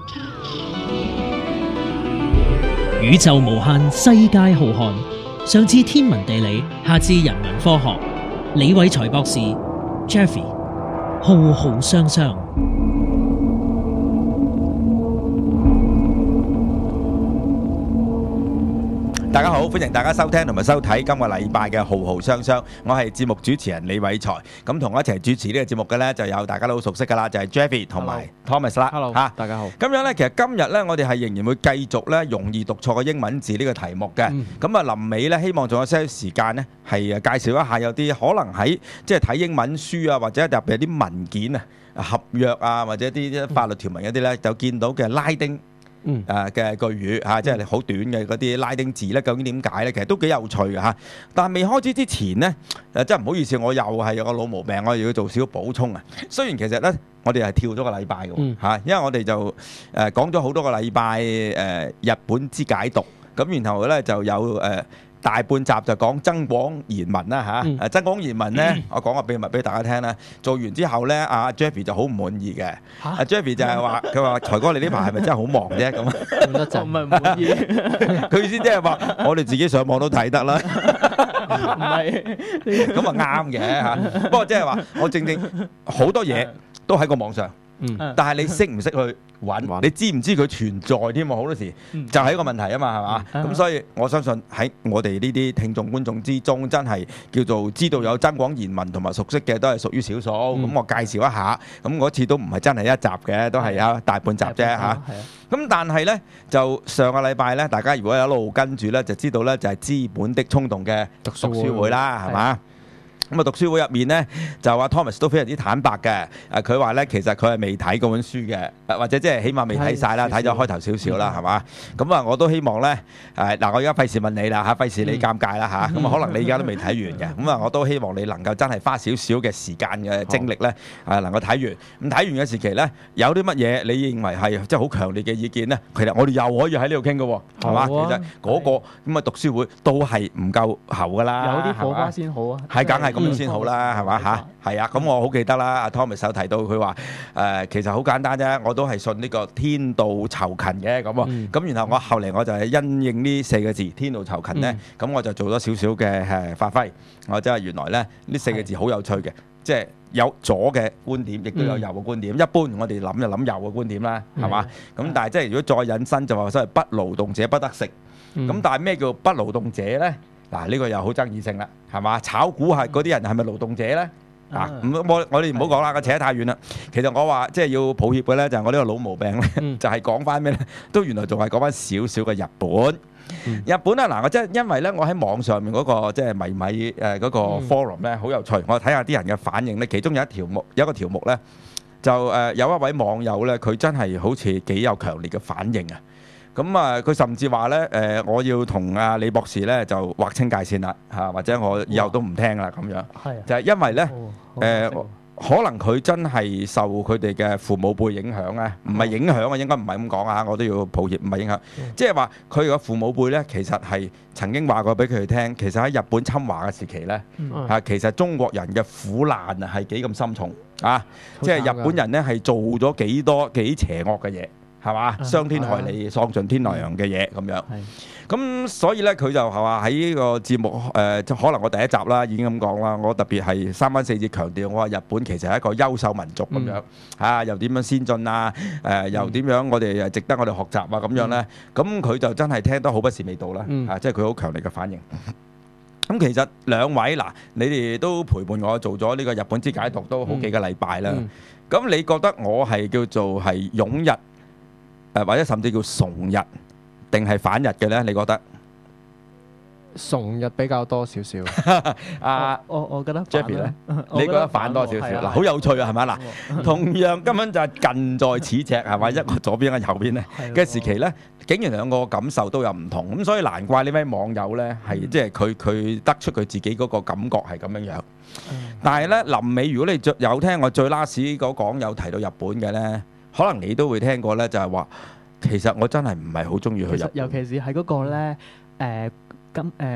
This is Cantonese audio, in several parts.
宇宙無限，世界浩瀚。上至天文地理，下至人文科學，李偉才博士 Jeffrey 浩浩湯湯。 大家好，歡迎大家收聽同埋收睇今個禮拜嘅浩浩湯湯。我係節目主持人李偉才，咁同我一齊主持呢個節目嘅呢，就有大家都好熟悉噶啦，就係 Jeffrey 同埋 Thomas 啦。 Hello，大家好。 咁樣呢，其實今日呢，我哋係仍然會繼續呢容易讀錯嘅英文字呢個題目嘅。咁啊，臨尾呢，希望仲有些時間呢，係介紹一下有啲可能喺即係睇英文書啊，或者特別有啲文件啊、合約啊，或者啲法律條文嗰啲呢，就見到嘅拉丁嘅句語嚇，即係好短嘅嗰啲拉丁字咧，究竟點解咧？其實都幾有趣嘅嚇。但係未開始之前呢，真係唔好意思，我又係有個老毛病，我又要做少少補充啊。雖然其實咧，我哋係跳咗個禮拜嘅嚇，因為我哋就講咗好多個禮拜日本之解讀，咁然後咧就有大半集就講增廣賢文啦嚇，增廣賢文咧，我講個秘密俾大家聽啦。做完之後咧，阿 Jeffrey 就好唔滿意嘅。阿 Jeffrey 就係話，佢話財哥你呢排係咪真係好忙啫？咁唔得就唔係唔滿意。 佢意思即係話，我哋自己上網都睇得啦。 唔係， 咁啊啱嘅嚇。不過即係話，我正好多嘢都喺個網上。但係你識唔識去揾？你知唔知佢存在添喎？好多時就係一個問題啊嘛，係嘛？咁所以我相信喺我哋呢啲聽眾觀眾之中，真係叫做知道有增廣賢文同埋熟悉嘅都係屬於少數。咁我介紹一下，咁嗰次都唔係真係一集嘅，都係有大半集啫嚇。咁但係呢，就上個禮拜呢，大家如果一路跟住呢，就知道呢就係資本的衝動嘅讀書會啦，係嘛？咁啊，讀書會入面呢，就阿 Thomas 都非常之坦白嘅。佢話呢，其實佢係未睇嗰本書嘅，或者即係起碼未睇晒啦，睇咗開頭少少啦，係嘛？咁啊，我都希望呢，嗱，我而家費事問你啦嚇，費事你尷尬啦嚇。咁啊，可能你而家都未睇完嘅。咁啊，我都希望你能夠真係花少少嘅時間嘅精力呢，能夠睇完。咁睇完嘅時期呢，有啲乜嘢你認為係即係好強烈嘅意見呢？其實我哋又可以喺呢度傾嘅喎，係嘛？其實嗰個咁啊讀書會都係唔夠喉㗎啦， 有啲火花先好啊。 係梗係咁先好啦，係嘛嚇？係啊，咁我好記得啦。阿 Thomas 有提到佢話其實好簡單啫，我都係信呢個天道酬勤嘅咁喎。咁然後我後嚟我就係因應呢4個字天道酬勤呢，咁我就做咗少少嘅發揮。我真係原來咧呢4個字好有趣嘅，即係有左嘅觀點，亦都有右嘅觀點。一般我哋諗就諗右嘅觀點啦，係嘛？咁但係即係如果再引申就話所謂不勞動者不得食。咁但係咩叫不勞動者呢？嗱，呢個又好爭議性啦，係嘛？炒股係嗰啲人係咪勞動者呢？我哋唔好講啦，扯得太遠啦。其實我話即係要抱歉嘅呢，就係我呢個老毛病呢，就係講翻咩呢？都原來仲係講翻少少嘅日本。日本啊，嗱，我真係因為呢，我喺網上面嗰個即係米嗰個 forum 呢，好有趣。我睇下啲人嘅反應呢，其中有一個條目呢，就有一位網友呢，佢真係好似幾有強烈嘅反應啊！咁啊，佢甚至話咧，我要同阿李博士咧就劃清界線啦，嚇，或者我以後都唔聽啦咁樣。就係因為咧，可能佢真係受佢哋嘅父母輩影響咧，唔係影響啊，應該唔係咁講啊，我都要抱歉，唔係影響。即係話佢嘅父母輩咧，其實係曾經話過俾佢哋聽，其實喺日本侵華嘅時期咧，其實中國人嘅苦難啊係幾咁深重啊！即係日本人咧係做咗幾邪惡嘅嘢。係嘛？傷天害理、喪盡天良嘅嘢咁樣。咁所以咧，佢就係話喺呢個節目可能我第一集啦已經咁講啦。我特別係3番4節強調，我話日本其實係一個優秀民族咁樣嚇，又點樣先進啊？又點樣我哋值得我哋學習啊？咁樣咧，咁佢就真係聽得好不是味道啦。即係佢好強烈嘅反應。咁其實兩位嗱，你哋都陪伴我做咗呢個日本之解讀都好幾個禮拜啦。咁你覺得我係叫做係擁日？或者甚至叫崇日定係反日嘅咧？你覺得崇日比較多少少。我覺得 Jeffrey 咧，你覺得反多少少？嗱，好有趣啊，係咪？嗱，同樣根本就係近在咫尺，係咪？一個左邊一個右邊咧嘅時期咧，竟然兩個感受都有唔同，咁所以難怪呢位網友咧係即係佢得出佢自己嗰個感覺係咁樣樣。但係咧臨尾，如果你有聽我最 last 嗰講有提到日本嘅咧。可能你都會聽過咧，就係話其實我真係唔係好中意去日本， 尤其是喺嗰個咧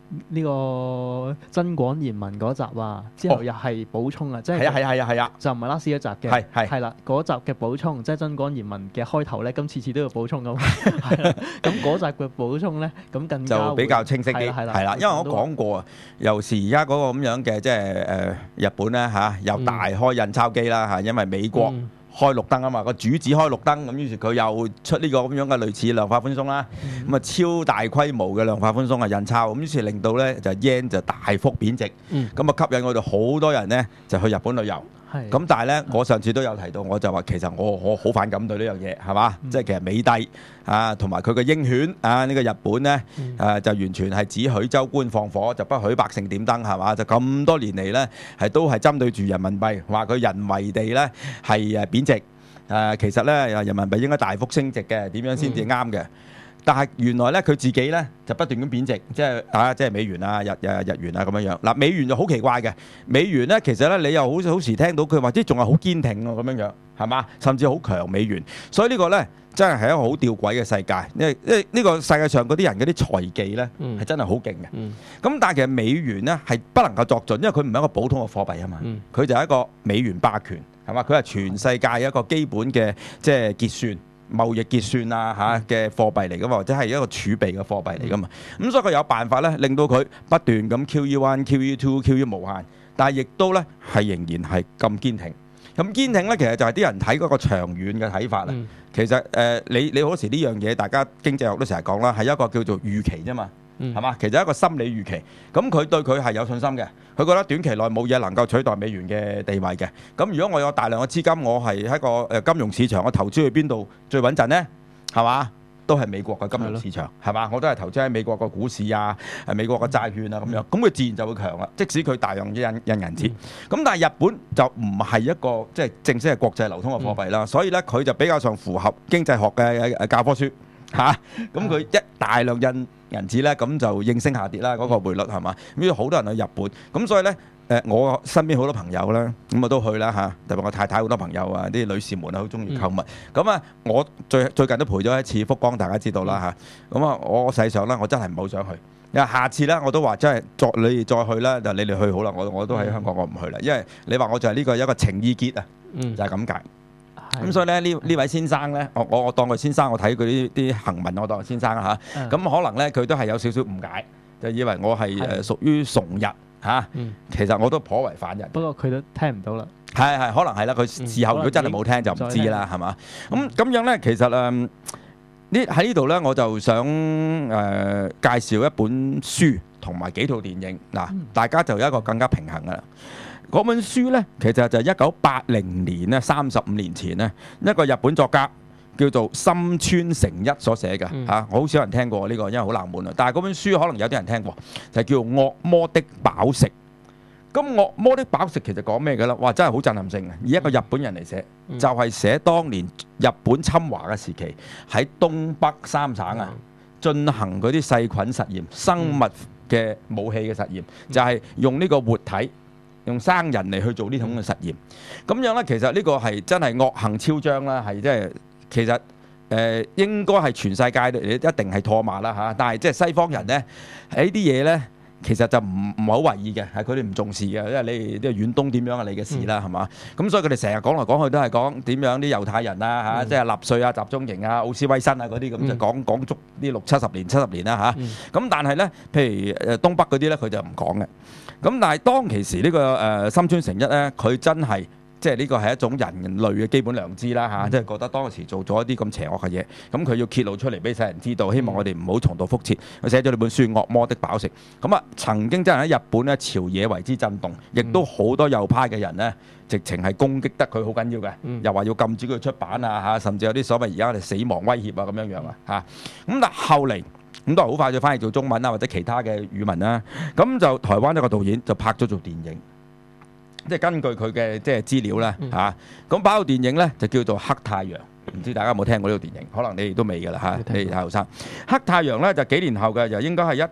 呢個增廣賢文嗰集啊，之後又係補充啊，即係係啊， 就唔係 last 一集嘅，係啦，嗰集嘅補充，即係增廣賢文嘅開頭咧，咁次次都要補充咁，係啦，咁嗰集嘅補充咧，咁更加就比較清晰啲，係啦，因為我講過啊，尤其是而家嗰個咁樣嘅即係日本咧嚇，又大開印鈔機啦嚇，因為美國開綠燈啊嘛，個主子開綠燈，咁於是佢又出呢個咁樣嘅類似量化寬鬆啦，咁啊超大規模嘅量化寬鬆啊印鈔，咁於是令到咧就 yen 就大幅貶值，咁啊吸引我哋好多人咧就去日本旅遊。咁但係咧，我上次都有提到，我就話其實我好反感對呢樣嘢，係嘛？即係其實美帝啊，同埋佢嘅鷹犬啊，呢個日本咧就完全係只許州官放火，就不許百姓點燈，係嘛？就咁多年嚟咧，都係針對住人民幣，話佢人為地咧係貶值。其實咧人民幣應該大幅升值嘅，點樣先至啱嘅？但係原來咧佢自己咧就不斷咁貶值，即係美元啊、日元啊咁樣樣。嗱，美元就好奇怪嘅，美元咧其實咧你又好時聽到佢話，即仲係好堅挺喎咁樣樣，係嘛？甚至好強美元。所以呢個咧真係一個好吊詭嘅世界，因為呢個世界上嗰啲人嗰啲財技咧係真係好勁嘅。咁但係其實美元咧係不能夠作準，因為佢唔係一個普通嘅貨幣啊嘛，佢就係一個美元霸權，係嘛？佢係全世界一個基本嘅即係結算。貿易結算啊嘅貨幣嚟噶嘛，或者係一個儲備嘅貨幣嚟噶嘛，咁所以佢有辦法咧，令到佢不斷咁 QE1、QE2、QE 無限，但係亦都咧係仍然係咁堅挺。咁堅挺咧，其實就係啲人睇嗰個長遠嘅睇法啦。其實你好多時呢樣嘢，大家經濟學都成日講啦，係一個叫做預期啫嘛。係嘛？其實一個心理預期，咁佢對佢係有信心嘅，佢覺得短期內冇嘢能夠取代美元嘅地位嘅。咁如果我有大量嘅資金，我係喺個金融市場，我投資去邊度最穩陣呢？係嘛？都係美國嘅金融市場，係嘛？我都係投資喺美國個股市啊，美國嘅債券啊咁樣，咁佢自然就會強啦。即使佢大量印銀紙，咁但係日本就唔係一個即係正式係國際流通嘅貨幣啦，所以咧佢就比較上符合經濟學嘅教科書。咁佢一大量印銀紙咧，咁就應聲下跌啦，嗰個匯率係嘛？咁好多人去日本，咁所以咧我身邊好多朋友啦，咁我都去啦嚇，特別我太太好多朋友啊，啲女士們啊好中意購物，咁啊我最近都陪咗一次福岡，大家知道啦嚇，咁啊我實際上咧我真係唔好想去，因為下次咧我都話真係你哋再去啦，就你哋去好啦，我都喺香港我唔去啦，因為你話我就係呢個一個情意結啊，就係咁解。咁所以咧呢位先生咧，我當佢先生，我睇佢啲行文，我當佢先生啦嚇。咁可能咧佢都係有少少誤解，就以為我係屬於崇日嚇。其實我都頗為反人。 不過佢都聽唔到啦。係可能係啦。佢事後如果真係冇聽就唔知啦，係嘛？咁樣咧，其實喺呢度咧，我就想介紹一本書同埋幾套電影嗱，大家就有一個更加平衡噶啦。嗰本書咧，其實就係1980年咧，35年前咧，一個日本作家叫做森川誠一所寫嘅嚇，我好少人聽過呢個，因為好冷門啊。但係嗰本書可能有啲人聽過，就係叫《惡魔的飽食》。咁《惡魔的飽食》其實講咩嘅咧？哇，真係好震撼性嘅，以一個日本人嚟寫，就係寫當年日本侵華嘅時期喺東北三省啊進行嗰啲細菌實驗、生物嘅武器嘅實驗，就係用呢個活體。用生人嚟去做呢種嘅實驗，咁樣咧，其實呢個係真係惡行昭彰啦，係即係其實應該係全世界一定係唾罵啦嚇，但係即係西方人咧喺呢啲嘢咧，其實就唔好為意嘅，係佢哋唔重視嘅，因為你啲遠東點樣係你嘅事啦，係嘛？咁所以佢哋成日講來講去都係講點樣啲猶太人啊嚇，即係納粹啊、集中營啊、奧斯威辛啊嗰啲咁就講足呢70年啦嚇。咁但係咧，譬如東北嗰啲咧，佢就唔講嘅。咁但係當其時呢個森川誠一咧，佢真係即係呢個係一種人類嘅基本良知啦嚇，即係覺得當時做咗一啲咁邪惡嘅嘢，咁佢要揭露出嚟俾世人知道，希望我哋唔好重蹈覆轍。佢寫咗呢本書《惡魔的飽食》，咁啊曾經真係喺日本咧朝野為之震動，亦都好多右派嘅人咧，直情係攻擊得佢好緊要嘅，又話要禁止佢出版啊嚇，甚至有啲所謂而家嘅死亡威脅啊咁樣樣啊嚇。咁但係後嚟，咁都係好快就翻譯做中文啊，或者其他嘅語文啦。咁就台灣一個導演就拍咗做電影，即係根據佢嘅即係資料啦嚇。咁拍到電影咧就叫做《黑太陽》，唔知大家有冇聽過呢套電影？可能你哋都未㗎啦嚇，你哋太後生。《黑太陽》咧就幾年後嘅，就應該係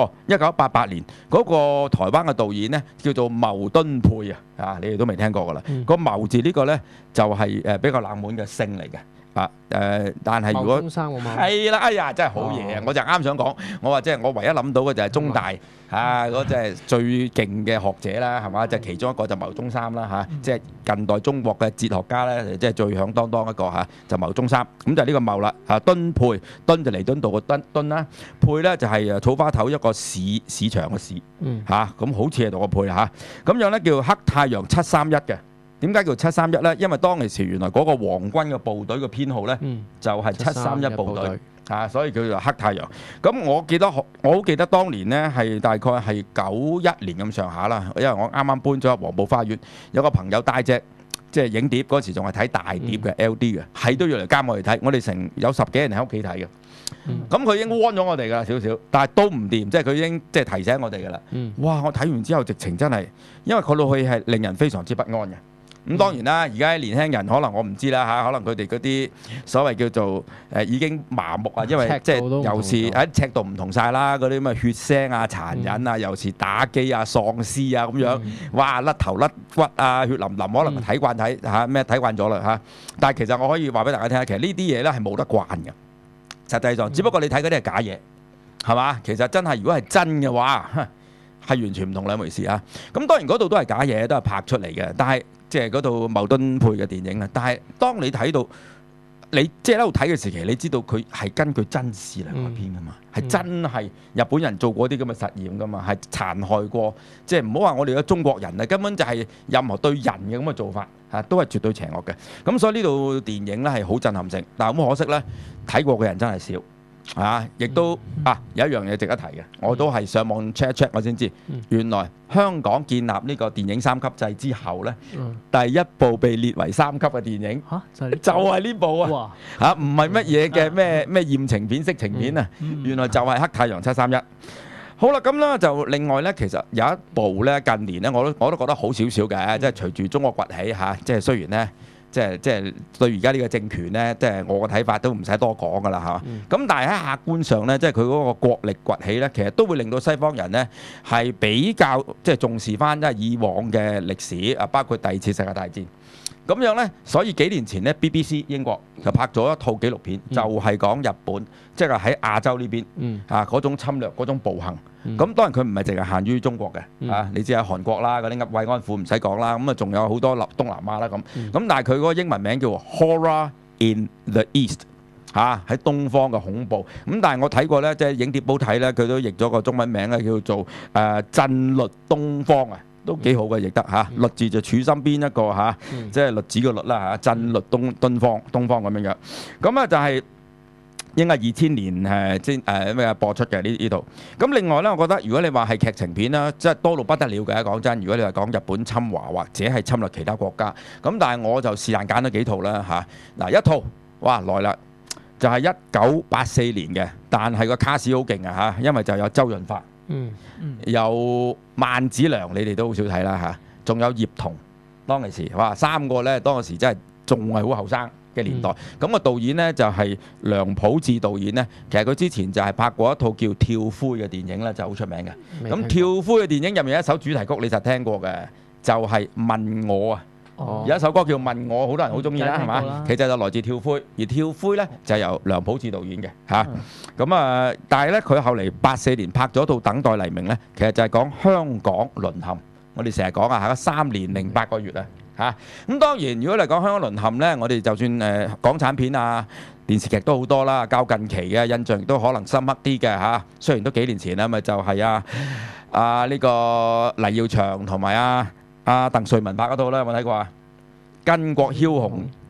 1988年嗰個台灣嘅導演咧叫做牟敦佩啊，你哋都未聽過㗎啦。個牟字呢個咧就係比較冷門嘅姓嚟嘅。 但係如果中三我冇。 係啦，哎呀，真係好嘢啊！我就啱想講，我話即係我唯一諗到嘅就係中大嗰即係最勁嘅學者啦，係嘛？就其中一個就牟宗三啦嚇，即係近代中國嘅哲學家咧，即係最響當當一個嚇，就牟宗三。咁就呢個牟啦嚇，敦沛，敦就彌敦道嘅敦啦，沛咧就係草花頭一個市場嘅市嚇，咁好似係讀個沛嚇，咁樣咧叫黑太陽731嘅。點解叫731咧？因為當其時原來嗰個皇軍嘅部隊嘅編號咧，就係731部隊所以叫做黑太陽。咁我好記得當年咧係大概係91年咁上下啦，因為我啱啱搬咗入黃埔花園，有個朋友帶隻即係影碟嗰時仲係睇大碟嘅 LD 嘅，係都要嚟監我哋睇，我哋成有10幾人喺屋企睇嘅。咁佢已經 warn 咗我哋㗎啦少少，但係都唔掂，即係佢已經即係提醒我哋㗎啦。哇！我睇完之後直情真係，因為佢落去係令人非常之不安嘅。咁當然啦，而家年輕人可能我唔知啦嚇，可能佢哋嗰啲所謂叫做已經麻木啊，因為即係有時喺尺度唔同晒啦，嗰啲咁嘅血腥啊、殘忍啊，有時打機啊、喪屍啊咁樣，哇甩頭甩骨啊、血淋淋，可能睇慣睇慣咗啦嚇。但係其實我可以話俾大家聽下，其實呢啲嘢咧係冇得慣嘅，實際上，只不過你睇嗰啲係假嘢，係嘛？其實真係如果係真嘅話，係完全唔同兩回事啊。咁當然嗰度都係假嘢，都係拍出嚟嘅，但係。即係嗰度牟敦沛嘅電影啦，但係當你睇到你即係喺度睇嘅時期，你知道佢係根據真事嚟改編噶嘛，係真係日本人做過啲咁嘅實驗噶嘛，係殘害過，即係唔好話我哋嘅中國人啊，根本就係任何對人嘅咁嘅做法都係絕對邪惡嘅。咁所以呢度電影咧係好震撼性，但係咁可惜咧，睇過嘅人真係少。亦都有一樣嘢值得提嘅，我都係上網 check 一 check 我先知，原來香港建立呢個電影3級制之後呢，第一部被列為3級嘅電影就係呢部啊！唔係乜嘢嘅咩豔情片、色情片啊，原來就係黑太陽731。好啦，咁咧就另外呢，其實有一部呢，近年呢，我都覺得好少少嘅，即係隨住中國崛起即係雖然呢。即係對而家呢個政權呢，即係我嘅睇法都唔使多講噶啦嚇。咁但係喺客觀上呢，即係佢嗰個國力崛起呢，其實都會令到西方人呢係比較即係重視翻即係以往嘅歷史啊，包括第2次世界大戰。咁樣呢，所以幾年前呢 BBC 英國就拍咗一套紀錄片，就係講日本即係喺亞洲呢邊嗰種侵略、嗰種暴行。咁當然佢唔係淨係限於中國嘅你知喺韓國啦，嗰啲慰安婦唔使講啦，咁啊仲有好多東南亞啦咁。咁但係佢嗰個英文名叫 Horror in the East 喺東方嘅恐怖。咁但係我睇過呢，即係影碟煲睇呢，佢都譯咗個中文名咧，叫做震慄東方啊。都幾好嘅，譯得律字就處身邊一個即係律子嘅律啦震慄東方咁樣樣。咁啊就係應該2000年先播出嘅呢度。咁另外咧，我覺得如果你話係劇情片啦，即係多到不得了嘅。講真，如果你話講日本侵華或者係侵略其他國家，咁但係我就是但揀咗幾套啦嗱，一套哇來啦，就係1984年嘅，但係個卡士好勁啊因為就有周潤發。有萬梓良，你哋都好少睇啦仲有葉童，當其時哇3個咧，當其時真係仲係好後生嘅年代。咁個導演呢，就係梁普智導演呢，其實佢之前就係拍過一套叫《跳灰》嘅電影咧，就好出名嘅。咁《跳灰》嘅電影入面有一首主題曲，你實聽過嘅，就係問我啊。有一首歌叫問我，好多人好中意啦，係嘛？其實就來自跳灰，而跳灰呢就由梁普智導演嘅咁但係呢，佢後嚟84年拍咗套等待黎明呢，其實就係講香港淪陷。我哋成日講3年零8個月咁當然，如果嚟講香港淪陷呢，我哋就算港產片啊、電視劇都好多啦，較近期嘅印象亦都可能深刻啲嘅雖然都幾年前啦，咪就係呢個黎耀祥同埋鄧萃雯拍嗰套啦，有冇睇過啊？巾幗梟雄